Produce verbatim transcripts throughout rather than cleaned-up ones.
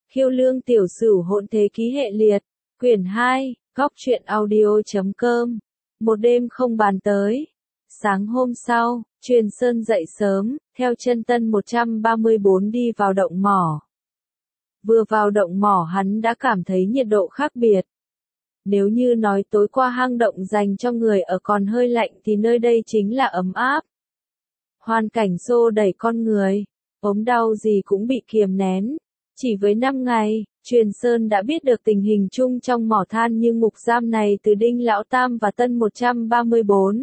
Khiêu Lương Tiểu Sửu Hỗn Thế Ký Hệ Liệt, quyển hai, góc truyện audio.com. Một đêm không bàn tới. Sáng hôm sau, Truyền Sơn dậy sớm, theo chân Tân một trăm ba mươi bốn đi vào động mỏ. Vừa vào động mỏ hắn đã cảm thấy nhiệt độ khác biệt. Nếu như nói tối qua hang động dành cho người ở còn hơi lạnh thì nơi đây chính là ấm áp. Hoàn cảnh xô đẩy con người, ốm đau gì cũng bị kiềm nén. Chỉ với năm ngày, Truyền Sơn đã biết được tình hình chung trong mỏ than như ngục giam này từ Đinh Lão Tam và Tân một trăm ba mươi bốn.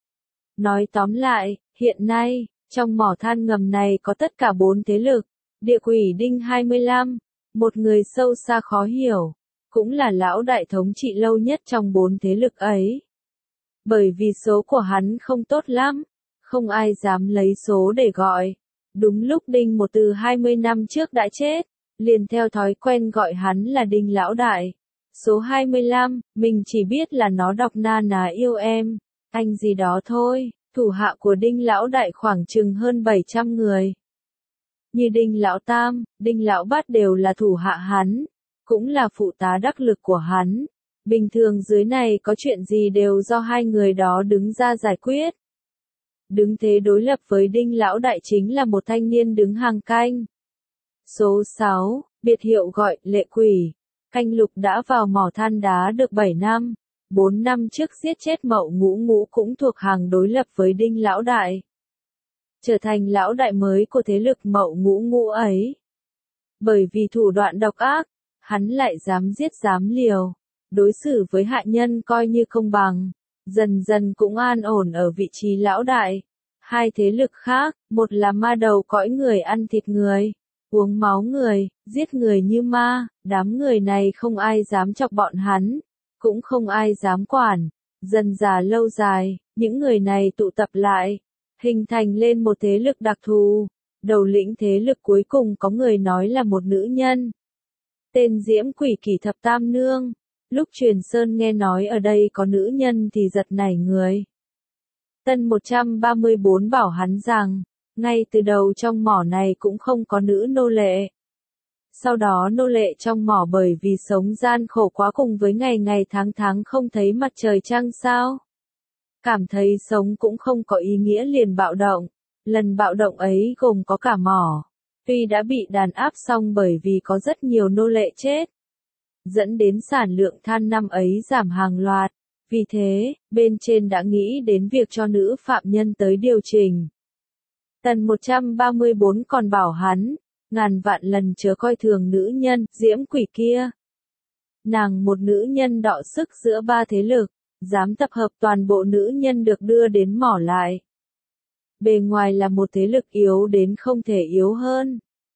Nói tóm lại, hiện nay, trong mỏ than ngầm này có tất cả bốn thế lực. Địa Quỷ Đinh hai mươi lăm, một người sâu xa khó hiểu, cũng là lão đại thống trị lâu nhất trong bốn thế lực ấy. Bởi vì số của hắn không tốt lắm, không ai dám lấy số để gọi. Đúng lúc Đinh một từ hai mươi năm trước đã chết, liền theo thói quen gọi hắn là Đinh Lão Đại. Số hai mươi lăm, mình chỉ biết là nó đọc na ná yêu em, anh gì đó thôi. Thủ hạ của Đinh Lão Đại khoảng chừng hơn bảy trăm người. Như Đinh Lão Tam, Đinh Lão Bát đều là thủ hạ hắn, cũng là phụ tá đắc lực của hắn. Bình thường dưới này có chuyện gì đều do hai người đó đứng ra giải quyết. Đứng thế đối lập với Đinh Lão Đại chính là một thanh niên đứng hàng canh. Số sáu, biệt hiệu gọi Lệ Quỷ. Canh Lục đã vào mỏ than đá được bảy năm. bốn năm trước giết chết Mậu Ngũ Ngũ cũng thuộc hàng đối lập với Đinh Lão Đại. Trở thành lão đại mới của thế lực Mậu Ngũ Ngũ ấy. Bởi vì thủ đoạn độc ác, hắn lại dám giết dám liều. Đối xử với hạ nhân coi như công bằng. Dần dần cũng an ổn ở vị trí lão đại. Hai thế lực khác, một là ma đầu cõi người ăn thịt người, uống máu người, giết người như ma, đám người này không ai dám chọc bọn hắn, cũng không ai dám quản. Dần dà lâu dài, những người này tụ tập lại, hình thành lên một thế lực đặc thù. Đầu lĩnh thế lực cuối cùng có người nói là một nữ nhân. Tên Diễm Quỷ Kỷ Thập Tam Nương. Lúc Truyền Sơn nghe nói ở đây có nữ nhân thì giật nảy người. Tân một trăm ba mươi bốn bảo hắn rằng, ngay từ đầu trong mỏ này cũng không có nữ nô lệ. Sau đó nô lệ trong mỏ bởi vì sống gian khổ quá cùng với ngày ngày tháng tháng không thấy mặt trời trăng sao. Cảm thấy sống cũng không có ý nghĩa liền bạo động. Lần bạo động ấy gồm có cả mỏ. Tuy đã bị đàn áp xong bởi vì có rất nhiều nô lệ chết. Dẫn đến sản lượng than năm ấy giảm hàng loạt. Vì thế, bên trên đã nghĩ đến việc cho nữ phạm nhân tới điều chỉnh. Tần một trăm ba mươi bốn còn bảo hắn, ngàn vạn lần chớ coi thường nữ nhân, Diễm Quỷ kia. Nàng một nữ nhân đọ sức giữa ba thế lực, dám tập hợp toàn bộ nữ nhân được đưa đến mỏ lại. Bề ngoài là một thế lực yếu đến không thể yếu hơn.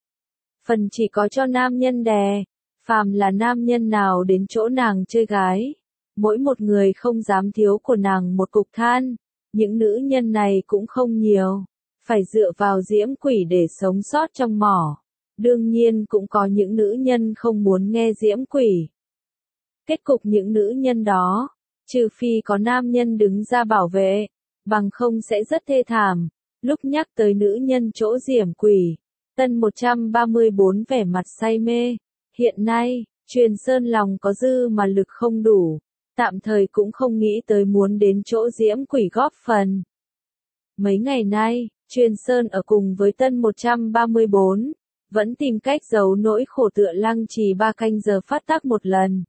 Phần chỉ có cho nam nhân đè, phàm là nam nhân nào đến chỗ nàng chơi gái. Mỗi một người không dám thiếu của nàng một cục than, những nữ nhân này cũng không nhiều, phải dựa vào Diễm Quỷ để sống sót trong mỏ. Đương nhiên cũng có những nữ nhân không muốn nghe Diễm Quỷ. Kết cục những nữ nhân đó, trừ phi có nam nhân đứng ra bảo vệ, bằng không sẽ rất thê thảm. Lúc nhắc tới nữ nhân chỗ Diễm Quỷ, Tân một trăm ba mươi bốn vẻ mặt say mê. Hiện nay, Truyền Sơn lòng có dư mà lực không đủ. Tạm thời cũng không nghĩ tới muốn đến chỗ Diễm Quỷ góp phần. Mấy ngày nay, Truyền Sơn ở cùng với Tân một trăm ba mươi bốn, vẫn tìm cách giấu nỗi khổ tựa lăng trì ba canh giờ phát tác một lần.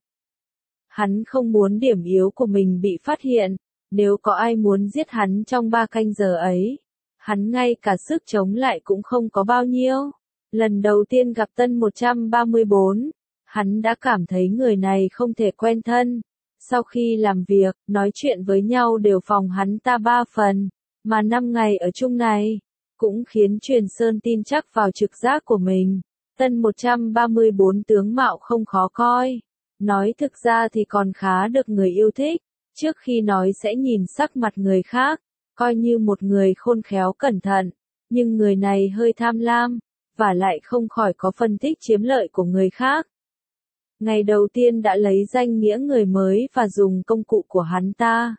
Hắn không muốn điểm yếu của mình bị phát hiện, nếu có ai muốn giết hắn trong ba canh giờ ấy, hắn ngay cả sức chống lại cũng không có bao nhiêu. Lần đầu tiên gặp Tân một trăm ba mươi bốn, hắn đã cảm thấy người này không thể quen thân. Sau khi làm việc, nói chuyện với nhau đều phòng hắn ta ba phần, mà năm ngày ở chung này, cũng khiến Truyền Sơn tin chắc vào trực giác của mình. Tân một trăm ba mươi bốn tướng mạo không khó coi, nói thực ra thì còn khá được người yêu thích, trước khi nói sẽ nhìn sắc mặt người khác, coi như một người khôn khéo cẩn thận, nhưng người này hơi tham lam, và lại không khỏi có phân tích chiếm lợi của người khác. Ngày đầu tiên đã lấy danh nghĩa người mới và dùng công cụ của hắn ta.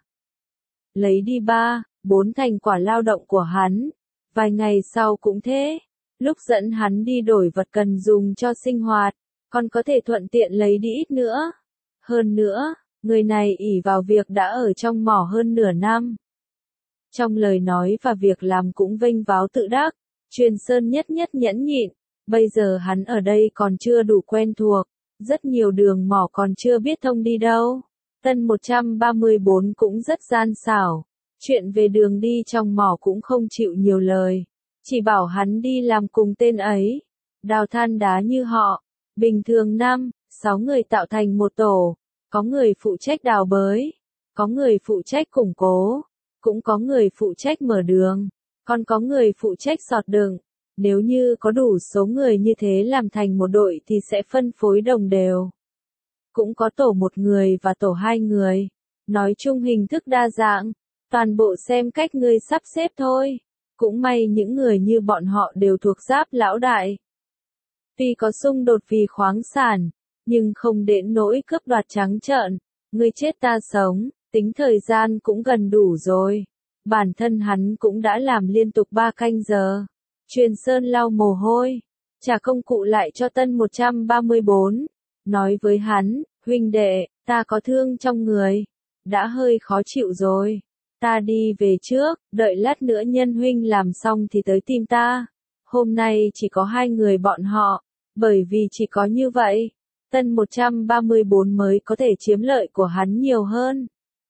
Lấy đi ba, bốn thành quả lao động của hắn. Vài ngày sau cũng thế. Lúc dẫn hắn đi đổi vật cần dùng cho sinh hoạt, còn có thể thuận tiện lấy đi ít nữa. Hơn nữa, người này ỷ vào việc đã ở trong mỏ hơn nửa năm. Trong lời nói và việc làm cũng vênh váo tự đắc, Truyền Sơn nhất nhất nhẫn nhịn, bây giờ hắn ở đây còn chưa đủ quen thuộc, rất nhiều đường mỏ còn chưa biết thông đi đâu. Tân một trăm ba mươi bốn cũng rất gian xảo, chuyện về đường đi trong mỏ cũng không chịu nhiều lời, chỉ bảo hắn đi làm cùng tên ấy, đào than đá như họ, bình thường năm, sáu người tạo thành một tổ, có người phụ trách đào bới, có người phụ trách củng cố, cũng có người phụ trách mở đường, còn có người phụ trách sọt đựng. Nếu như có đủ số người như thế làm thành một đội thì sẽ phân phối đồng đều. Cũng có tổ một người và tổ hai người. Nói chung hình thức đa dạng, toàn bộ xem cách ngươi sắp xếp thôi. Cũng may những người như bọn họ đều thuộc giáp lão đại. Tuy có xung đột vì khoáng sản, nhưng không đến nỗi cướp đoạt trắng trợn. Ngươi chết ta sống, tính thời gian cũng gần đủ rồi. Bản thân hắn cũng đã làm liên tục ba canh giờ. Truyền Sơn lau mồ hôi, trả công cụ lại cho Tân một trăm ba mươi bốn, nói với hắn, huynh đệ, ta có thương trong người, đã hơi khó chịu rồi, ta đi về trước, đợi lát nữa nhân huynh làm xong thì tới tìm ta. Hôm nay chỉ có hai người bọn họ, bởi vì chỉ có như vậy, Tân một trăm ba mươi bốn mới có thể chiếm lợi của hắn nhiều hơn.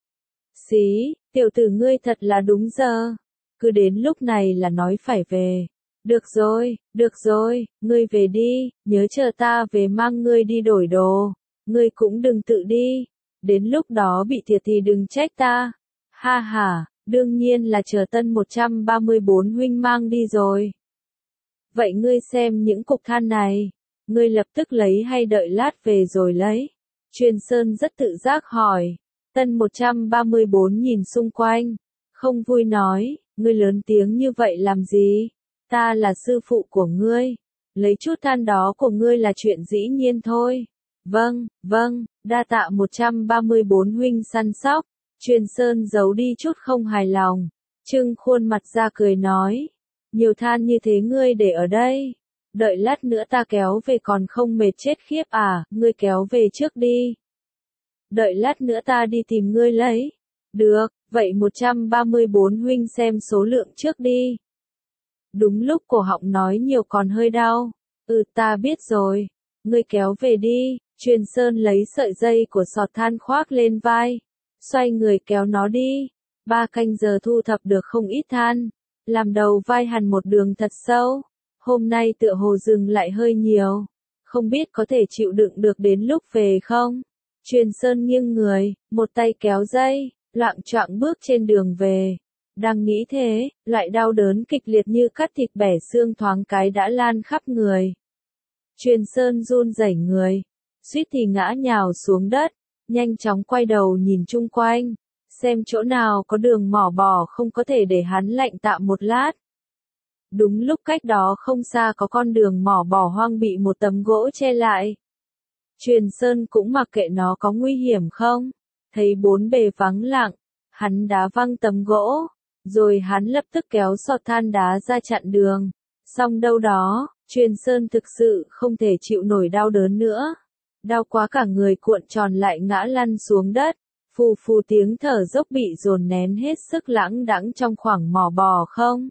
Xí, tiểu tử ngươi thật là đúng giờ, cứ đến lúc này là nói phải về. Được rồi, được rồi, ngươi về đi, nhớ chờ ta về mang ngươi đi đổi đồ, ngươi cũng đừng tự đi, đến lúc đó bị thiệt thì đừng trách ta. Ha ha, đương nhiên là chờ Tân một trăm ba mươi bốn huynh mang đi rồi. Vậy ngươi xem những cục than này, ngươi lập tức lấy hay đợi lát về rồi lấy? Truyền Sơn rất tự giác hỏi. Tân một trăm ba mươi bốn nhìn xung quanh, không vui nói, ngươi lớn tiếng như vậy làm gì? Ta là sư phụ của ngươi, lấy chút than đó của ngươi là chuyện dĩ nhiên thôi. Vâng, vâng, đa tạ một trăm ba mươi bốn huynh săn sóc. Truyền Sơn giấu đi chút không hài lòng, trưng khuôn mặt ra cười nói, nhiều than như thế ngươi để ở đây, đợi lát nữa ta kéo về còn không mệt chết khiếp à, ngươi kéo về trước đi. Đợi lát nữa ta đi tìm ngươi lấy. Được, vậy một trăm ba mươi bốn huynh xem số lượng trước đi. Đúng lúc cổ họng nói nhiều còn hơi đau. Ừ ta biết rồi. Ngươi kéo về đi. Truyền Sơn lấy sợi dây của sọt than khoác lên vai. Xoay người kéo nó đi. Ba canh giờ thu thập được không ít than. Làm đầu vai hằn một đường thật sâu. Hôm nay tựa hồ dừng lại hơi nhiều. Không biết có thể chịu đựng được đến lúc về không? Truyền Sơn nghiêng người, một tay kéo dây, loạng choạng bước trên đường về. Đang nghĩ thế, loại đau đớn kịch liệt như cắt thịt bẻ xương thoáng cái đã lan khắp người. Truyền Sơn run rẩy người, suýt thì ngã nhào xuống đất, nhanh chóng quay đầu nhìn chung quanh, xem chỗ nào có đường mỏ bỏ không có thể để hắn lạnh tạm một lát. Đúng lúc cách đó không xa có con đường mỏ bỏ hoang bị một tấm gỗ che lại. Truyền Sơn cũng mặc kệ nó có nguy hiểm không, thấy bốn bề vắng lặng, hắn đá văng tấm gỗ, rồi hắn lập tức kéo sọt than đá ra chặn đường. Xong đâu đó, Truyền Sơn thực sự không thể chịu nổi đau đớn nữa. Đau quá cả người cuộn tròn lại ngã lăn xuống đất, phù phù tiếng thở dốc bị dồn nén hết sức lãng đãng trong khoảng mỏ bò không.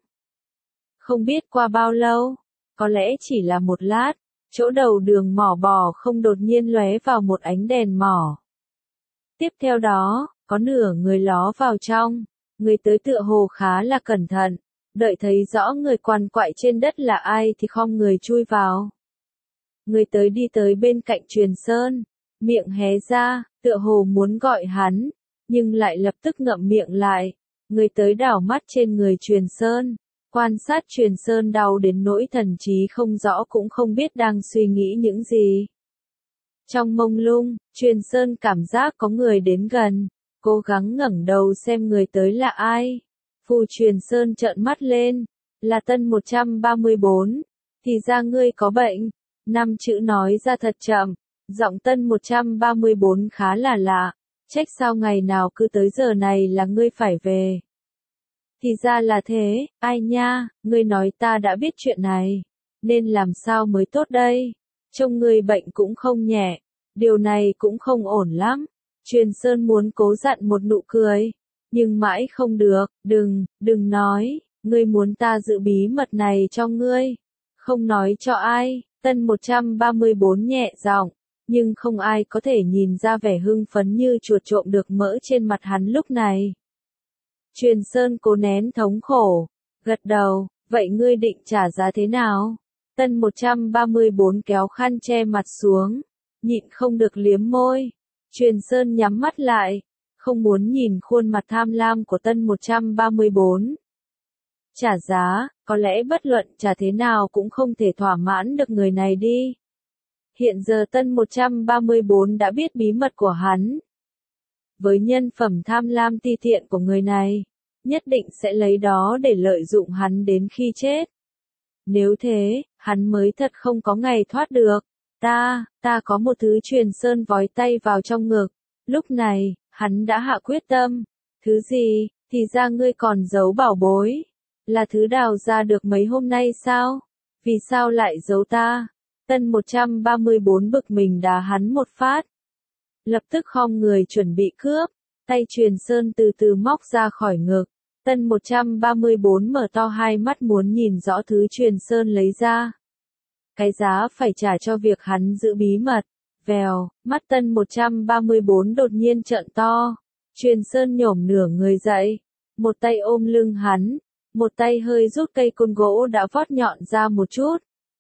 Không biết qua bao lâu, có lẽ chỉ là một lát, chỗ đầu đường mỏ bò không đột nhiên lóe vào một ánh đèn mỏ. Tiếp theo đó, có nửa người ló vào trong, người tới tựa hồ khá là cẩn thận, đợi thấy rõ người quằn quại trên đất là ai thì khom người chui vào. Người tới đi tới bên cạnh Truyền Sơn, miệng hé ra, tựa hồ muốn gọi hắn, nhưng lại lập tức ngậm miệng lại. Người tới đảo mắt trên người Truyền Sơn, quan sát Truyền Sơn đau đến nỗi thần trí không rõ cũng không biết đang suy nghĩ những gì. Trong mông lung, Truyền Sơn cảm giác có người đến gần, cố gắng ngẩng đầu xem người tới là ai. Phù Truyền Sơn trợn mắt lên, là Tân một trăm ba mươi bốn, thì ra ngươi có bệnh. Năm chữ nói ra thật chậm, giọng Tân một trăm ba mươi bốn khá là lạ, trách sao ngày nào cứ tới giờ này là ngươi phải về. Thì ra là thế, ai nha, ngươi nói ta đã biết chuyện này, nên làm sao mới tốt đây. trông ngươi bệnh cũng không nhẹ, điều này cũng không ổn lắm. Truyền Sơn muốn cố dặn một nụ cười, nhưng mãi không được, đừng, đừng nói, ngươi muốn ta giữ bí mật này cho ngươi, không nói cho ai. Tân một trăm ba mươi bốn nhẹ giọng, nhưng không ai có thể nhìn ra vẻ hưng phấn như chuột trộm được mỡ trên mặt hắn lúc này. Truyền Sơn cố nén thống khổ, gật đầu, vậy ngươi định trả giá thế nào? Tân một trăm ba mươi bốn kéo khăn che mặt xuống, nhịn không được liếm môi. Truyền Sơn nhắm mắt lại, không muốn nhìn khuôn mặt tham lam của Tân một trăm ba mươi bốn. Trả giá, có lẽ bất luận trả thế nào cũng không thể thỏa mãn được người này đi. Hiện giờ Tân một trăm ba mươi bốn đã biết bí mật của hắn. Với nhân phẩm tham lam ti tiện của người này, nhất định sẽ lấy đó để lợi dụng hắn đến khi chết. Nếu thế, hắn mới thật không có ngày thoát được. Ta, ta có một thứ. Truyền Sơn vói tay vào trong ngực. Lúc này, hắn đã hạ quyết tâm. Thứ gì, thì ra ngươi còn giấu bảo bối. Là thứ đào ra được mấy hôm nay sao? Vì sao lại giấu ta? Tân một trăm ba mươi bốn bực mình đá hắn một phát. Lập tức khom người chuẩn bị cướp. Tay Truyền Sơn từ từ móc ra khỏi ngực. Tân một trăm ba mươi bốn mở to hai mắt muốn nhìn rõ thứ Truyền Sơn lấy ra. Cái giá phải trả cho việc hắn giữ bí mật. Vèo, mắt Tân một trăm ba mươi bốn đột nhiên trợn to. Truyền Sơn nhổm nửa người dậy. Một tay ôm lưng hắn. Một tay hơi rút cây côn gỗ đã vót nhọn ra một chút.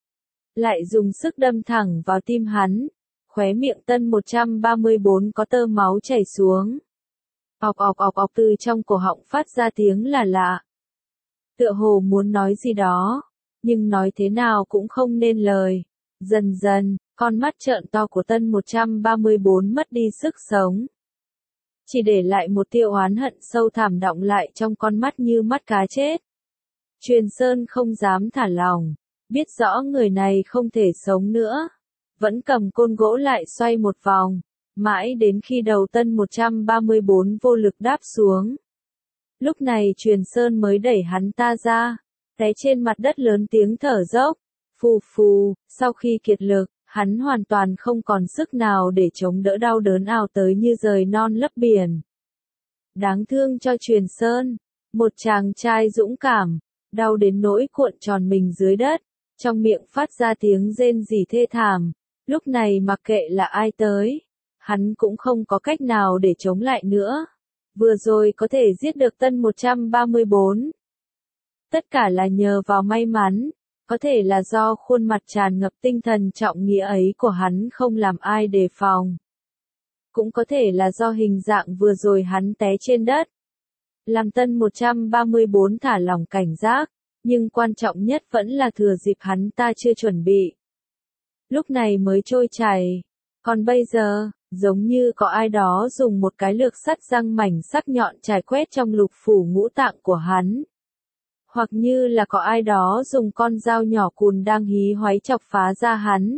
Lại dùng sức đâm thẳng vào tim hắn. Khóe miệng Tân một trăm ba mươi bốn có tơ máu chảy xuống. Ọc ọc ọc ọc từ trong cổ họng phát ra tiếng là lạ. Tựa hồ muốn nói gì đó, nhưng nói thế nào cũng không nên lời. Dần dần, con mắt trợn to của Tân một trăm ba mươi bốn mất đi sức sống. Chỉ để lại một tia oán hận sâu thẳm đọng lại trong con mắt như mắt cá chết. Truyền Sơn không dám thả lòng, biết rõ người này không thể sống nữa. Vẫn cầm côn gỗ lại xoay một vòng, mãi đến khi đầu Tân một trăm ba mươi bốn vô lực đáp xuống. Lúc này Truyền Sơn mới đẩy hắn ta ra, té trên mặt đất lớn tiếng thở dốc. Phù phù, sau khi kiệt lực, hắn hoàn toàn không còn sức nào để chống đỡ đau đớn ào tới như rời non lấp biển. Đáng thương cho Truyền Sơn, một chàng trai dũng cảm, đau đến nỗi cuộn tròn mình dưới đất, trong miệng phát ra tiếng rên rỉ thê thảm. Lúc này mặc kệ là ai tới, hắn cũng không có cách nào để chống lại nữa. Vừa rồi có thể giết được Tân một trăm ba mươi bốn. Tất cả là nhờ vào may mắn, có thể là do khuôn mặt tràn ngập tinh thần trọng nghĩa ấy của hắn không làm ai đề phòng. Cũng có thể là do hình dạng vừa rồi hắn té trên đất. Làm Tân một trăm ba mươi bốn thả lỏng cảnh giác, nhưng quan trọng nhất vẫn là thừa dịp hắn ta chưa chuẩn bị. Lúc này mới trôi chảy. Còn bây giờ, giống như có ai đó dùng một cái lược sắt răng mảnh sắc nhọn chải quét trong lục phủ ngũ tạng của hắn. Hoặc như là có ai đó dùng con dao nhỏ cùn đang hí hoáy chọc phá da hắn.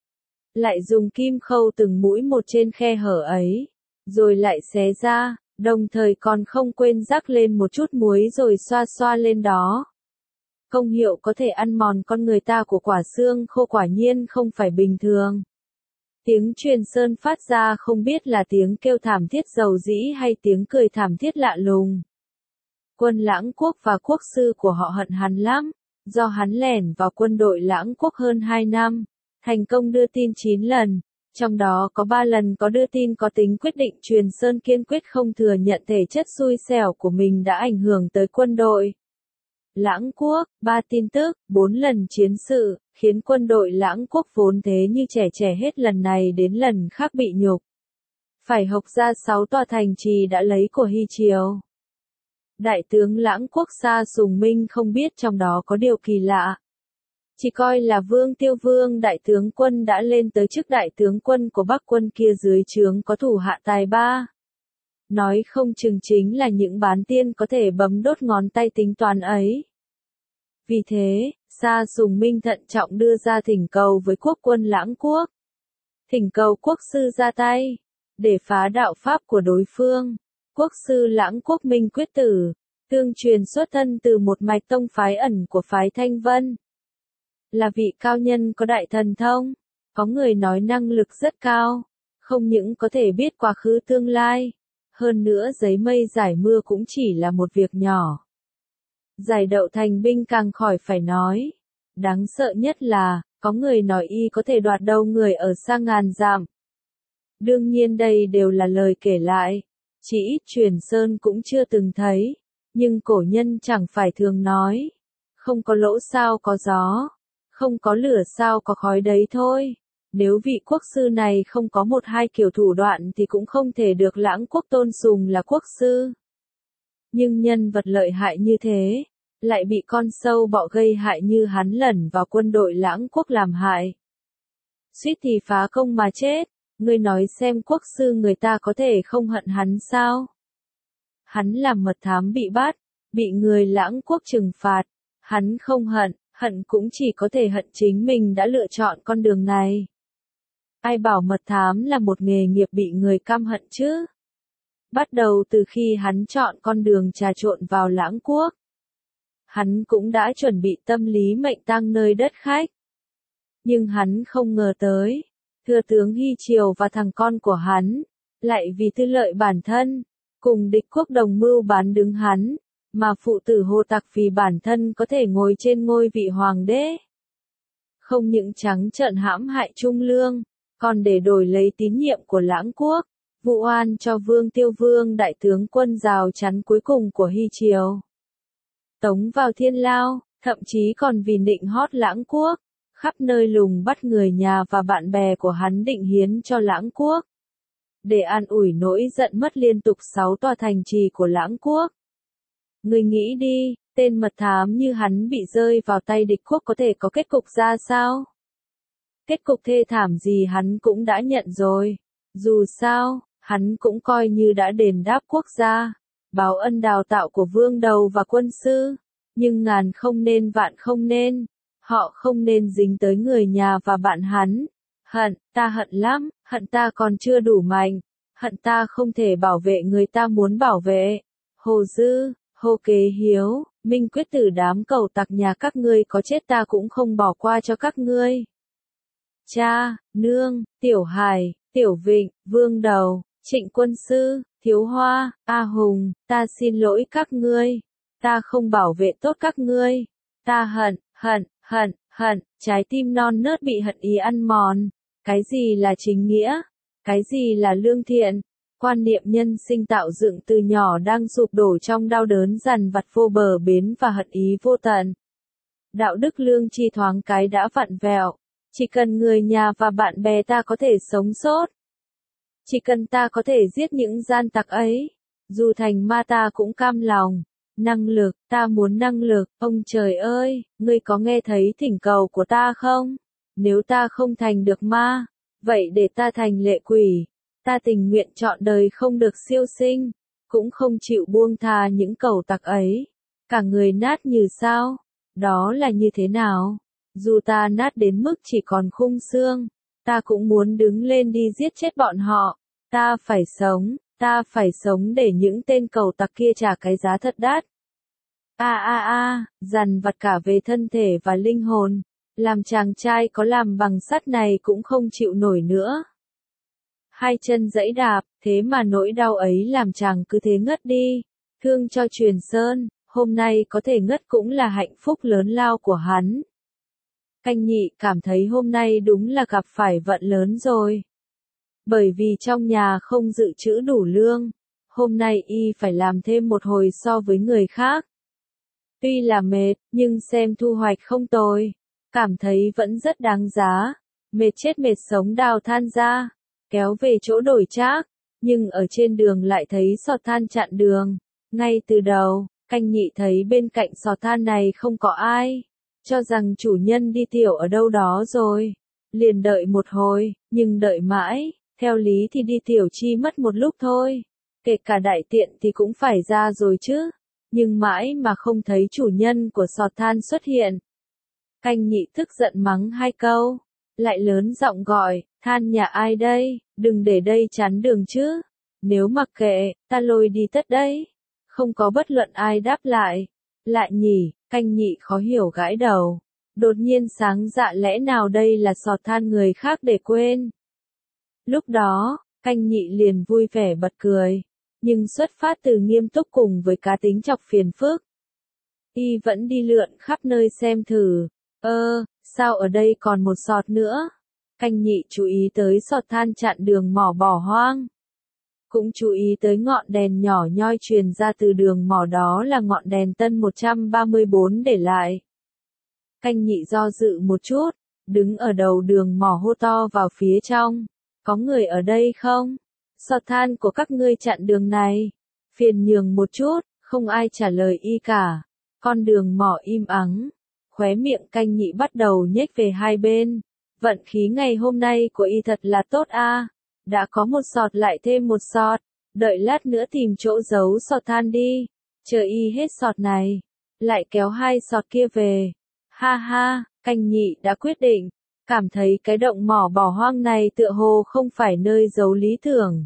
Lại dùng kim khâu từng mũi một trên khe hở ấy, rồi lại xé ra, đồng thời còn không quên rắc lên một chút muối rồi xoa xoa lên đó. Công hiệu có thể ăn mòn con người ta của quả xương khô quả nhiên không phải bình thường. Tiếng Truyền Sơn phát ra không biết là tiếng kêu thảm thiết dầu dĩ hay tiếng cười thảm thiết lạ lùng. Quân Lãng Quốc và quốc sư của họ hận hắn lắm, do hắn lẻn vào quân đội Lãng Quốc hơn hai năm, thành công đưa tin chín lần, trong đó có ba lần có đưa tin có tính quyết định. Truyền Sơn kiên quyết không thừa nhận thể chất xui xẻo của mình đã ảnh hưởng tới quân đội Lãng Quốc. Ba tin tức, bốn lần chiến sự, khiến quân đội Lãng Quốc vốn thế như trẻ trẻ hết lần này đến lần khác bị nhục. Phải hộc ra sáu tòa thành trì đã lấy của Hy Triều. Đại tướng Lãng Quốc Sa Sùng Minh không biết trong đó có điều kỳ lạ. Chỉ coi là Vương Tiêu Vương đại tướng quân đã lên tới chức đại tướng quân của Bắc quân kia dưới trướng có thủ hạ tài ba. Nói không chừng chính là những bán tiên có thể bấm đốt ngón tay tính toán ấy. Vì thế, Sa Sùng Minh thận trọng đưa ra thỉnh cầu với quốc quân Lãng Quốc. Thỉnh cầu quốc sư ra tay, để phá đạo pháp của đối phương. Quốc sư Lãng Quốc Minh Quyết Tử, tương truyền xuất thân từ một mạch tông phái ẩn của phái Thanh Vân. Là vị cao nhân có đại thần thông, Có người nói năng lực rất cao, không những có thể biết quá khứ tương lai, hơn nữa giấy mây giải mưa cũng chỉ là một việc nhỏ. Giải đậu thành binh càng khỏi phải nói. Đáng sợ nhất là, có người nói y có thể đoạt đầu người ở xa ngàn dặm. Đương nhiên đây đều là lời kể lại, chỉ ít Truyền Sơn cũng chưa từng thấy, nhưng cổ nhân chẳng phải thường nói, không có lỗ sao có gió, không có lửa sao có khói đấy thôi. Nếu vị quốc sư này không có một hai kiểu thủ đoạn thì cũng không thể được Lãng Quốc tôn sùng là quốc sư. Nhưng nhân vật lợi hại như thế, lại bị con sâu bọ gây hại như hắn lẩn vào quân đội Lãng Quốc làm hại. Suýt thì phá công mà chết, ngươi nói xem quốc sư người ta có thể không hận hắn sao? Hắn làm mật thám bị bắt, bị người Lãng Quốc trừng phạt, hắn không hận, hận cũng chỉ có thể hận chính mình đã lựa chọn con đường này. Ai bảo mật thám là một nghề nghiệp bị người căm hận chứ? Bắt đầu từ khi hắn chọn con đường trà trộn vào Lãng Quốc, hắn cũng đã chuẩn bị tâm lý mệnh tang nơi đất khách. Nhưng hắn không ngờ tới, thừa tướng Hy Triều và thằng con của hắn, lại vì tư lợi bản thân, cùng địch quốc đồng mưu bán đứng hắn, mà phụ tử Hồ Tặc vì bản thân có thể ngồi trên ngôi vị hoàng đế. Không những trắng trợn hãm hại Trung Lương, còn để đổi lấy tín nhiệm của Lãng Quốc, vụ oan cho Vương Tiêu Vương đại tướng quân rào chắn cuối cùng của Hy Triều. Tống vào thiên lao, thậm chí còn vì nịnh hót Lãng Quốc, khắp nơi lùng bắt người nhà và bạn bè của hắn định hiến cho Lãng Quốc. Để an ủi nỗi giận mất liên tục sáu tòa thành trì của Lãng Quốc. Người nghĩ đi, tên mật thám như hắn bị rơi vào tay địch quốc có thể có kết cục ra sao? Kết cục thê thảm gì hắn cũng đã nhận rồi. Dù sao, hắn cũng coi như đã đền đáp quốc gia, báo ân đào tạo của vương đầu và quân sư. Nhưng ngàn không nên vạn không nên, họ không nên dính tới người nhà và bạn hắn. Hận, ta hận lắm, hận ta còn chưa đủ mạnh, hận ta không thể bảo vệ người ta muốn bảo vệ. Hồ Dư, Hồ Kế Hiếu, Minh Quyết Tử đám cẩu tặc nhà các ngươi có chết ta cũng không bỏ qua cho các ngươi. Cha, nương, Tiểu Hải, Tiểu Vịnh, Vương Đầu, Trịnh Quân Sư, Thiếu Hoa, A Hùng, ta xin lỗi các ngươi, ta không bảo vệ tốt các ngươi, ta hận, hận, hận, hận, trái tim non nớt bị hận ý ăn mòn. Cái gì là chính nghĩa? Cái gì là lương thiện? Quan niệm nhân sinh tạo dựng từ nhỏ đang sụp đổ trong đau đớn dằn vặt vô bờ bến và hận ý vô tận. Đạo đức lương tri thoáng cái đã vặn vẹo. Chỉ cần người nhà và bạn bè ta có thể sống sót. Chỉ cần ta có thể giết những gian tặc ấy. Dù thành ma ta cũng cam lòng. Năng lực, ta muốn năng lực. Ông trời ơi, ngươi có nghe thấy thỉnh cầu của ta không? Nếu ta không thành được ma, vậy để ta thành lệ quỷ. Ta tình nguyện chọn đời không được siêu sinh, cũng không chịu buông tha những cẩu tặc ấy. Cả người nát như sao? Đó là như thế nào? Dù ta nát đến mức chỉ còn khung xương, ta cũng muốn đứng lên đi giết chết bọn họ. Ta phải sống, ta phải sống để những tên cẩu tặc kia trả cái giá thật đắt. A a a, dằn vặt cả về thân thể và linh hồn. Làm chàng trai có làm bằng sắt này cũng không chịu nổi nữa. Hai chân giãy đạp, thế mà nỗi đau ấy làm chàng cứ thế ngất đi. Thương cho Truyền Sơn, hôm nay có thể ngất cũng là hạnh phúc lớn lao của hắn. Canh Nhị cảm thấy hôm nay đúng là gặp phải vận lớn rồi. Bởi vì trong nhà không dự trữ đủ lương, hôm nay y phải làm thêm một hồi so với người khác. Tuy là mệt, nhưng xem thu hoạch không tồi. Cảm thấy vẫn rất đáng giá. Mệt chết mệt sống đào than ra, kéo về chỗ đổi trác, nhưng ở trên đường lại thấy sọt than chặn đường. Ngay từ đầu, Canh Nhị thấy bên cạnh sọt than này không có ai, cho rằng chủ nhân đi tiểu ở đâu đó rồi. Liền đợi một hồi, nhưng đợi mãi, theo lý thì đi tiểu chi mất một lúc thôi. Kể cả đại tiện thì cũng phải ra rồi chứ. Nhưng mãi mà không thấy chủ nhân của sọt than xuất hiện. Canh Nhị tức giận mắng hai câu, lại lớn giọng gọi, than nhà ai đây, đừng để đây chắn đường chứ. Nếu mặc kệ, ta lôi đi tất đấy. Không có bất luận ai đáp lại. Lại nhỉ, Canh Nhị khó hiểu gãi đầu. Đột nhiên sáng dạ lẽ nào đây là sọt than người khác để quên. Lúc đó, Canh Nhị liền vui vẻ bật cười, nhưng xuất phát từ nghiêm túc cùng với cá tính chọc phiền phức. Y vẫn đi lượn khắp nơi xem thử, ơ, sao ở đây còn một sọt nữa? Canh Nhị chú ý tới sọt than chặn đường mỏ bỏ hoang. Cũng chú ý tới ngọn đèn nhỏ nhoi truyền ra từ đường mỏ đó là ngọn đèn tân một trăm ba mươi bốn để lại. Canh Nhị do dự một chút, đứng ở đầu đường mỏ hô to vào phía trong. Có người ở đây không? Sọt than của các ngươi chặn đường này. Phiền nhường một chút, không ai trả lời y cả. Con đường mỏ im ắng. Khóe miệng Canh Nhị bắt đầu nhếch về hai bên. Vận khí ngày hôm nay của y thật là tốt a. Đã có một sọt lại thêm một sọt. Đợi lát nữa tìm chỗ giấu sọt than đi. Chờ y hết sọt này. Lại kéo hai sọt kia về. Ha ha, Canh Nhị đã quyết định. Cảm thấy cái động mỏ bỏ hoang này tựa hồ không phải nơi giấu lý tưởng.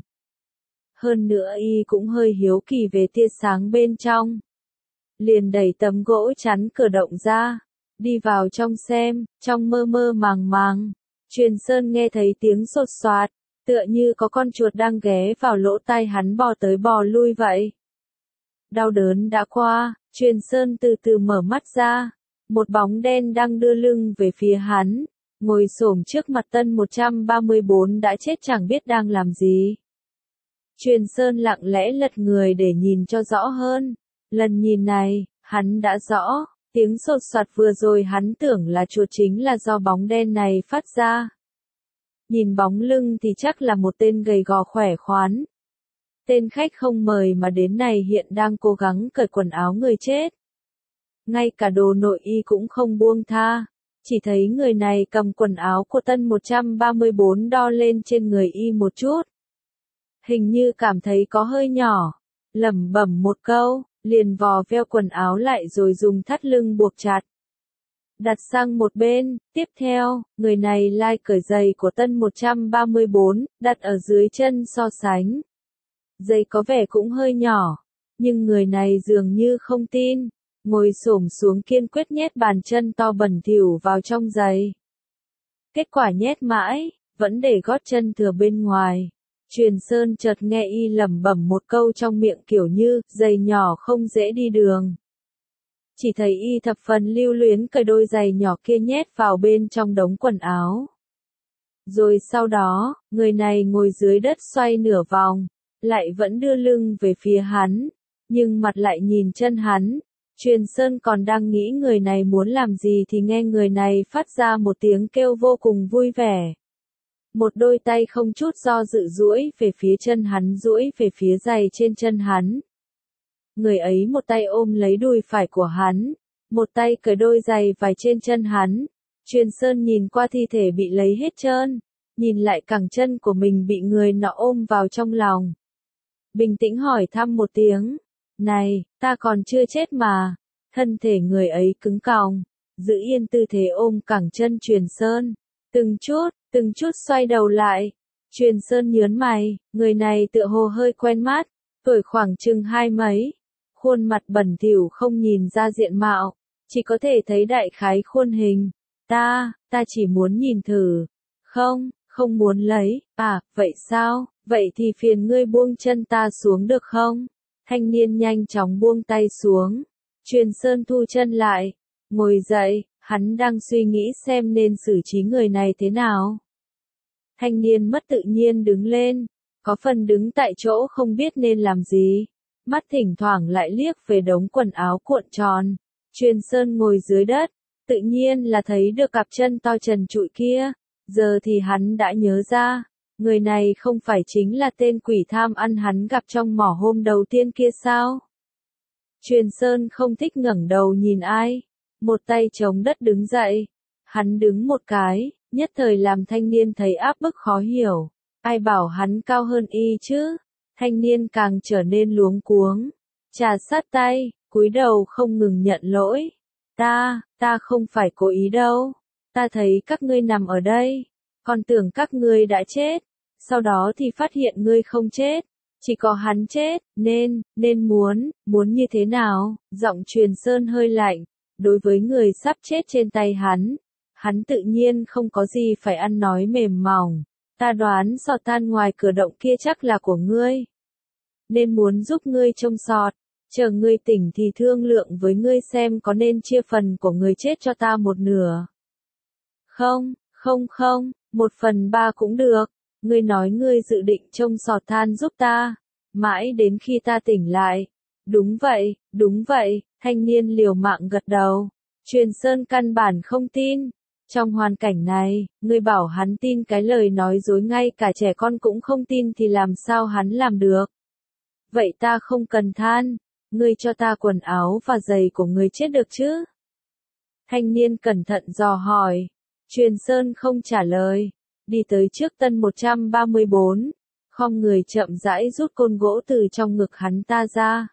Hơn nữa y cũng hơi hiếu kỳ về tia sáng bên trong. Liền đẩy tấm gỗ chắn cửa động ra. Đi vào trong xem, trong mơ mơ màng màng. Truyền Sơn nghe thấy tiếng sột soạt, tựa như có con chuột đang ghé vào lỗ tai hắn bò tới bò lui vậy. Đau đớn đã qua, Truyền Sơn từ từ mở mắt ra. Một bóng đen đang đưa lưng về phía hắn. Ngồi xổm trước mặt tân một trăm ba mươi bốn đã chết chẳng biết đang làm gì. Truyền Sơn lặng lẽ lật người để nhìn cho rõ hơn. Lần nhìn này, hắn đã rõ, tiếng sột soạt vừa rồi hắn tưởng là chuột chính là do bóng đen này phát ra. Nhìn bóng lưng thì chắc là một tên gầy gò khỏe khoắn. Tên khách không mời mà đến này hiện đang cố gắng cởi quần áo người chết. Ngay cả đồ nội y cũng không buông tha. Chỉ thấy người này cầm quần áo của tân một trăm ba mươi bốn đo lên trên người y một chút. Hình như cảm thấy có hơi nhỏ. Lẩm bẩm một câu, liền vò veo quần áo lại rồi dùng thắt lưng buộc chặt. Đặt sang một bên, tiếp theo, người này lai cởi giày của tân một trăm ba mươi bốn, đặt ở dưới chân so sánh. Giày có vẻ cũng hơi nhỏ, nhưng người này dường như không tin. Ngồi xổm xuống kiên quyết nhét bàn chân to bẩn thỉu vào trong giày. Kết quả nhét mãi, vẫn để gót chân thừa bên ngoài. Truyền Sơn chợt nghe y lẩm bẩm một câu trong miệng kiểu như, giày nhỏ không dễ đi đường. Chỉ thấy y thập phần lưu luyến cởi đôi giày nhỏ kia nhét vào bên trong đống quần áo. Rồi sau đó, người này ngồi dưới đất xoay nửa vòng, lại vẫn đưa lưng về phía hắn, nhưng mặt lại nhìn chân hắn. Truyền Sơn còn đang nghĩ người này muốn làm gì thì nghe người này phát ra một tiếng kêu vô cùng vui vẻ. Một đôi tay không chút do dự duỗi về phía chân hắn, duỗi về phía giày trên chân hắn. Người ấy một tay ôm lấy đùi phải của hắn, một tay cởi đôi giày vải trên chân hắn. Truyền Sơn nhìn qua thi thể bị lấy hết trơn, nhìn lại cẳng chân của mình bị người nọ ôm vào trong lòng. Bình tĩnh hỏi thăm một tiếng. Này, ta còn chưa chết mà. Thân thể người ấy cứng còng, giữ yên tư thế ôm cẳng chân Truyền Sơn. Từng chút, từng chút xoay đầu lại. Truyền Sơn nhớn mày, người này tựa hồ hơi quen mắt, tuổi khoảng chừng hai mấy. Khuôn mặt bẩn thỉu không nhìn ra diện mạo, chỉ có thể thấy đại khái khuôn hình. Ta, ta chỉ muốn nhìn thử. Không, không muốn lấy. À, vậy sao? Vậy thì phiền ngươi buông chân ta xuống được không? Thanh niên nhanh chóng buông tay xuống. Truyền Sơn thu chân lại. Ngồi dậy, hắn đang suy nghĩ xem nên xử trí người này thế nào. Thanh niên mất tự nhiên đứng lên. Có phần đứng tại chỗ không biết nên làm gì. Mắt thỉnh thoảng lại liếc về đống quần áo cuộn tròn. Truyền Sơn ngồi dưới đất. Tự nhiên là thấy được cặp chân to trần trụi kia. Giờ thì hắn đã nhớ ra. Người này không phải chính là tên quỷ tham ăn hắn gặp trong mỏ hôm đầu tiên kia sao? Truyền Sơn không thích ngẩng đầu nhìn ai. Một tay chống đất đứng dậy. Hắn đứng một cái, nhất thời làm thanh niên thấy áp bức khó hiểu. Ai bảo hắn cao hơn y chứ? Thanh niên càng trở nên luống cuống. Trà sát tay, cúi đầu không ngừng nhận lỗi. Ta, ta không phải cố ý đâu. Ta thấy các ngươi nằm ở đây. Còn tưởng các ngươi đã chết. Sau đó thì phát hiện ngươi không chết. Chỉ có hắn chết, nên, nên muốn, muốn như thế nào? Giọng Truyền Sơn hơi lạnh. Đối với người sắp chết trên tay hắn, hắn tự nhiên không có gì phải ăn nói mềm mỏng. Ta đoán sọt than ngoài cửa động kia chắc là của ngươi. Nên muốn giúp ngươi trông sọt, chờ ngươi tỉnh thì thương lượng với ngươi xem có nên chia phần của người chết cho ta một nửa. Không, không không, một phần ba cũng được. Ngươi nói ngươi dự định trông sọt than giúp ta, mãi đến khi ta tỉnh lại. Đúng vậy, đúng vậy, thanh niên liều mạng gật đầu. Truyền Sơn căn bản không tin. Trong hoàn cảnh này, ngươi bảo hắn tin cái lời nói dối ngay cả trẻ con cũng không tin thì làm sao hắn làm được. Vậy ta không cần than, ngươi cho ta quần áo và giày của người chết được chứ? Thanh niên cẩn thận dò hỏi. Truyền Sơn không trả lời, đi tới trước tân một trăm ba mươi bốn, khom người chậm rãi rút côn gỗ từ trong ngực hắn ta ra.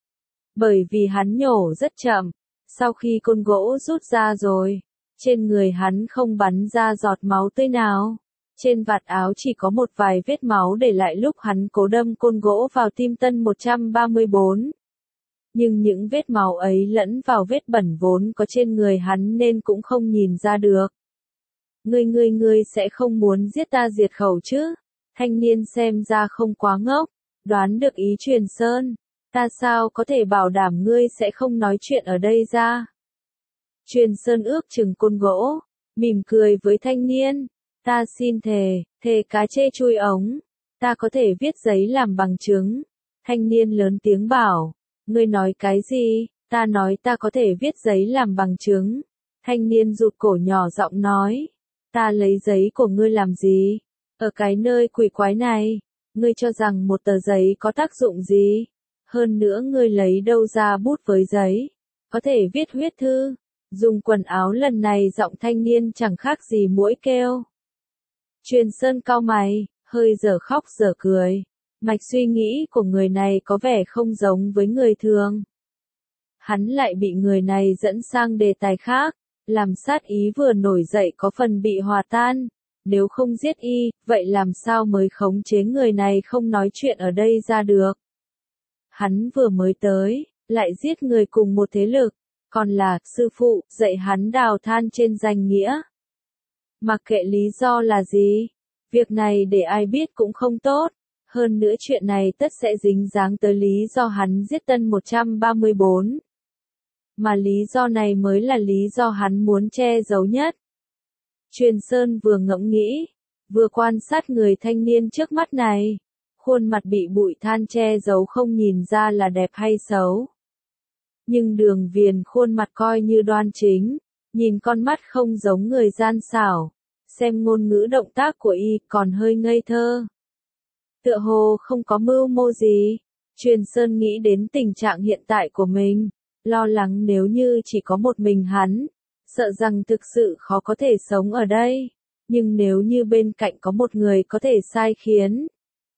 Bởi vì hắn nhổ rất chậm, sau khi côn gỗ rút ra rồi, trên người hắn không bắn ra giọt máu tươi nào. Trên vạt áo chỉ có một vài vết máu để lại lúc hắn cố đâm côn gỗ vào tim tân một trăm ba mươi bốn. Nhưng những vết máu ấy lẫn vào vết bẩn vốn có trên người hắn nên cũng không nhìn ra được. Ngươi ngươi ngươi sẽ không muốn giết ta diệt khẩu chứ? Thanh niên xem ra không quá ngốc, đoán được ý Truyền Sơn. Ta sao có thể bảo đảm ngươi sẽ không nói chuyện ở đây ra? Truyền Sơn ước chừng côn gỗ, mỉm cười với thanh niên. Ta xin thề, thề cá chê chui ống. Ta có thể viết giấy làm bằng chứng. Thanh niên lớn tiếng bảo. Ngươi nói cái gì? Ta nói ta có thể viết giấy làm bằng chứng. Thanh niên rụt cổ nhỏ giọng nói. Ta lấy giấy của ngươi làm gì? Ở cái nơi quỷ quái này, ngươi cho rằng một tờ giấy có tác dụng gì? Hơn nữa ngươi lấy đâu ra bút với giấy? Có thể viết huyết thư. Dùng quần áo lần này giọng thanh niên chẳng khác gì muỗi kêu. Truyền Sơn cau mày, hơi dở khóc dở cười. Mạch suy nghĩ của người này có vẻ không giống với người thường. Hắn lại bị người này dẫn sang đề tài khác, làm sát ý vừa nổi dậy có phần bị hòa tan. Nếu không giết y, vậy làm sao mới khống chế người này không nói chuyện ở đây ra được? Hắn vừa mới tới, lại giết người cùng một thế lực, còn là sư phụ dạy hắn đào than trên danh nghĩa. Mặc kệ lý do là gì, việc này để ai biết cũng không tốt. Hơn nữa chuyện này tất sẽ dính dáng tới lý do hắn giết tân một trăm ba mươi bốn. Mà lý do này mới là lý do hắn muốn che giấu nhất. Truyền Sơn vừa ngẫm nghĩ, vừa quan sát người thanh niên trước mắt này. Khuôn mặt bị bụi than che giấu không nhìn ra là đẹp hay xấu. Nhưng đường viền khuôn mặt coi như đoan chính, nhìn con mắt không giống người gian xảo. Xem ngôn ngữ động tác của y còn hơi ngây thơ. Tựa hồ không có mưu mô gì. Truyền Sơn nghĩ đến tình trạng hiện tại của mình, lo lắng nếu như chỉ có một mình hắn, sợ rằng thực sự khó có thể sống ở đây. Nhưng nếu như bên cạnh có một người có thể sai khiến,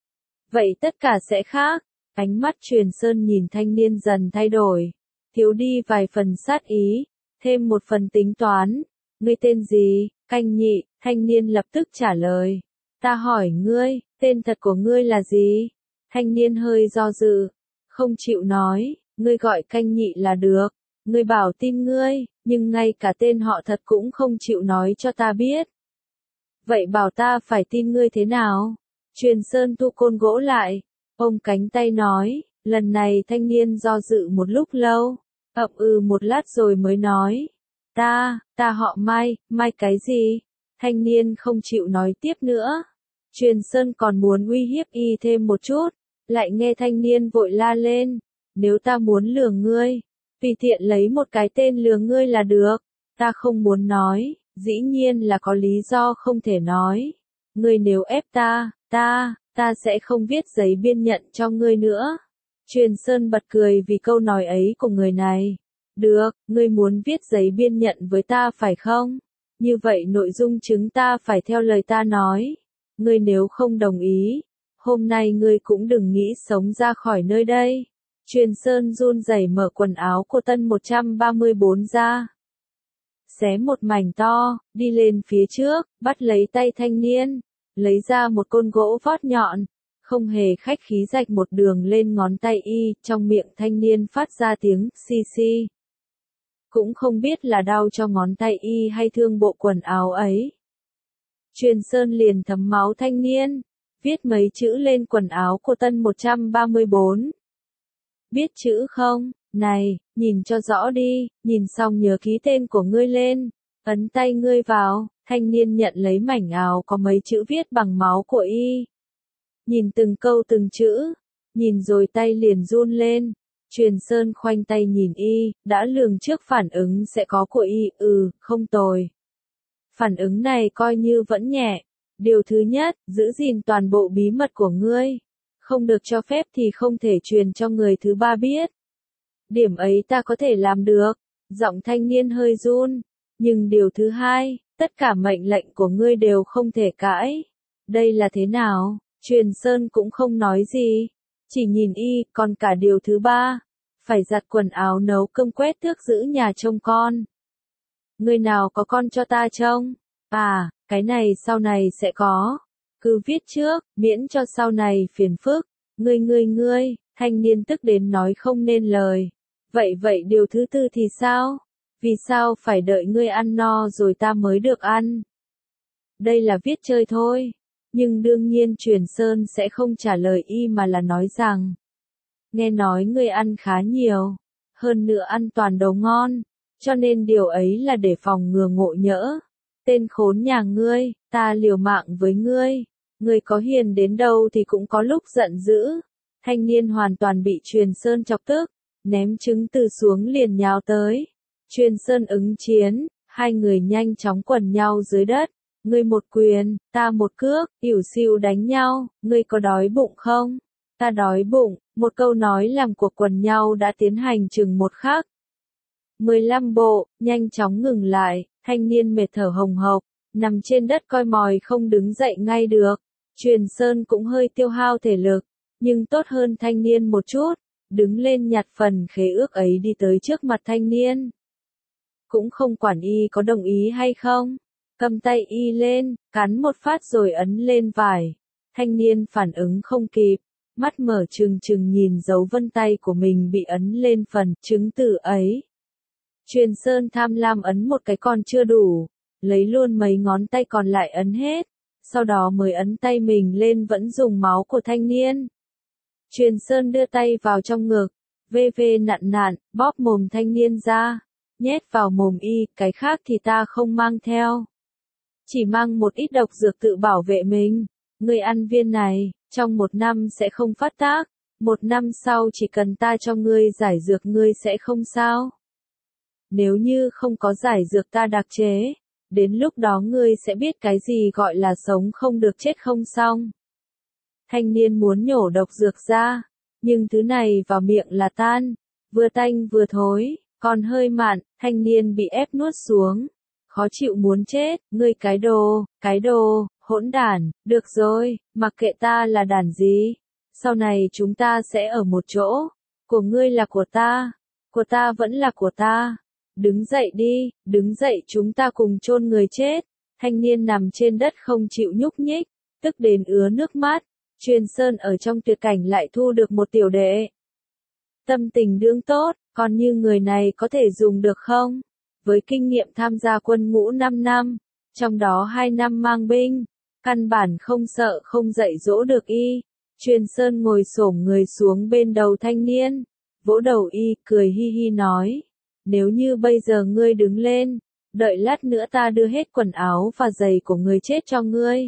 vậy tất cả sẽ khác. Ánh mắt Truyền Sơn nhìn thanh niên dần thay đổi, thiếu đi vài phần sát ý, thêm một phần tính toán. Ngươi tên gì? Canh Nhị. Thanh niên lập tức trả lời. Ta hỏi ngươi, tên thật của ngươi là gì? Thanh niên hơi do dự, không chịu nói. Ngươi gọi Canh Nhị là được. Ngươi bảo tin ngươi, nhưng ngay cả tên họ thật cũng không chịu nói cho ta biết. Vậy bảo ta phải tin ngươi thế nào? Truyền Sơn thu côn gỗ lại, ôm cánh tay nói. Lần này thanh niên do dự một lúc lâu, ậm ừ một lát rồi mới nói. Ta, ta họ Mai. Mai cái gì? Thanh niên không chịu nói tiếp nữa. Truyền Sơn còn muốn uy hiếp y thêm một chút, lại nghe thanh niên vội la lên. Nếu ta muốn lừa ngươi, tùy tiện lấy một cái tên lừa ngươi là được. Ta không muốn nói, dĩ nhiên là có lý do không thể nói. Ngươi nếu ép ta, ta, ta sẽ không viết giấy biên nhận cho ngươi nữa. Truyền Sơn bật cười vì câu nói ấy của người này. Được, ngươi muốn viết giấy biên nhận với ta phải không? Như vậy nội dung chứng ta phải theo lời ta nói. Ngươi nếu không đồng ý, hôm nay ngươi cũng đừng nghĩ sống ra khỏi nơi đây. Truyền Sơn run rẩy mở quần áo của tân một trăm ba mươi bốn ra. Xé một mảnh to, đi lên phía trước, bắt lấy tay thanh niên, lấy ra một côn gỗ vót nhọn, không hề khách khí rạch một đường lên ngón tay y, trong miệng thanh niên phát ra tiếng xì xì. cũng không biết là đau cho ngón tay y hay thương bộ quần áo ấy. Truyền Sơn liền thấm máu thanh niên, viết mấy chữ lên quần áo của tân một trăm ba mươi bốn. Biết chữ không? Này, nhìn cho rõ đi, nhìn xong nhớ ký tên của ngươi lên, ấn tay ngươi vào. Thanh niên nhận lấy mảnh áo có mấy chữ viết bằng máu của y. Nhìn từng câu từng chữ, nhìn rồi tay liền run lên. Truyền Sơn khoanh tay nhìn y, đã lường trước phản ứng sẽ có của y, ừ, không tồi. Phản ứng này coi như vẫn nhẹ. Điều thứ nhất, giữ gìn toàn bộ bí mật của ngươi. Không được cho phép thì không thể truyền cho người thứ ba biết. Điểm ấy ta có thể làm được. Giọng thanh niên hơi run. Nhưng điều thứ hai, tất cả mệnh lệnh của ngươi đều không thể cãi. Đây là thế nào? Truyền Sơn cũng không nói gì. Chỉ nhìn y, còn cả điều thứ ba. Phải giặt quần áo nấu cơm quét tước giữ nhà trông con. Ngươi nào có con cho ta trông? À, cái này sau này sẽ có. Cứ viết trước, miễn cho sau này phiền phức. Ngươi ngươi ngươi, thanh niên tức đến nói không nên lời. Vậy vậy điều thứ tư thì sao? Vì sao phải đợi ngươi ăn no rồi ta mới được ăn? Đây là viết chơi thôi. Nhưng đương nhiên Truyền Sơn sẽ không trả lời y mà là nói rằng. Nghe nói ngươi ăn khá nhiều. Hơn nữa ăn toàn đồ ngon. Cho nên điều ấy là để phòng ngừa ngộ nhỡ. Tên khốn nhà ngươi, ta liều mạng với ngươi. Ngươi có hiền đến đâu thì cũng có lúc giận dữ. Thanh niên hoàn toàn bị Truyền Sơn chọc tức. Ném trứng từ xuống liền nhào tới. Truyền Sơn ứng chiến, hai người nhanh chóng quần nhau dưới đất. Ngươi một quyền, ta một cước, ỉu xìu đánh nhau, ngươi có đói bụng không? Ta đói bụng, một câu nói làm cuộc quần nhau đã tiến hành chừng một khắc. mười lăm bộ, nhanh chóng ngừng lại, thanh niên mệt thở hồng hộc, nằm trên đất coi mòi không đứng dậy ngay được. Truyền Sơn cũng hơi tiêu hao thể lực, nhưng tốt hơn thanh niên một chút, đứng lên nhặt phần khế ước ấy đi tới trước mặt thanh niên. Cũng không quản y có đồng ý hay không, cầm tay y lên, cắn một phát rồi ấn lên vải. Thanh niên phản ứng không kịp, mắt mở trừng trừng nhìn dấu vân tay của mình bị ấn lên phần chứng tử ấy. Truyền Sơn tham lam ấn một cái còn chưa đủ, lấy luôn mấy ngón tay còn lại ấn hết, sau đó mới ấn tay mình lên vẫn dùng máu của thanh niên. Truyền Sơn đưa tay vào trong ngực, vê vê nặn nặn, bóp mồm thanh niên ra, nhét vào mồm y, cái khác thì ta không mang theo. Chỉ mang một ít độc dược tự bảo vệ mình. Ngươi ăn viên này, trong một năm sẽ không phát tác, một năm sau chỉ cần ta cho ngươi giải dược ngươi sẽ không sao. Nếu như không có giải dược ta đặc chế, đến lúc đó ngươi sẽ biết cái gì gọi là sống không được chết không xong. Thanh niên muốn nhổ độc dược ra, nhưng thứ này vào miệng là tan, vừa tanh vừa thối, còn hơi mặn, thanh niên bị ép nuốt xuống. Khó chịu muốn chết, ngươi cái đồ, cái đồ, hỗn đản, được rồi, mặc kệ ta là đản gì. Sau này chúng ta sẽ ở một chỗ, của ngươi là của ta, của ta vẫn là của ta. Đứng dậy đi, đứng dậy chúng ta cùng chôn người chết. Thanh niên nằm trên đất không chịu nhúc nhích, tức đến ứa nước mắt. Truyền Sơn ở trong tuyệt cảnh lại thu được một tiểu đệ. Tâm tình đương tốt, còn như người này có thể dùng được không? Với kinh nghiệm tham gia quân ngũ năm năm, trong đó hai năm mang binh, căn bản không sợ không dạy dỗ được y. Truyền Sơn ngồi xổm người xuống bên đầu thanh niên, vỗ đầu y, cười hi hi nói. Nếu như bây giờ ngươi đứng lên, đợi lát nữa ta đưa hết quần áo và giày của người chết cho ngươi.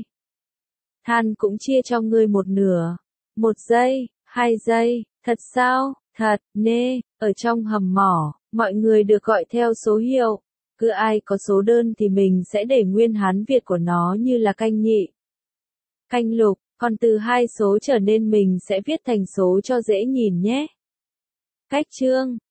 Than cũng chia cho ngươi một nửa. Một giây, hai giây, thật sao, thật, nê, ở trong hầm mỏ, mọi người được gọi theo số hiệu. Cứ ai có số đơn thì mình sẽ để nguyên Hán Việt của nó như là canh nhị, canh lục, còn từ hai số trở nên mình sẽ viết thành số cho dễ nhìn nhé. Cách chương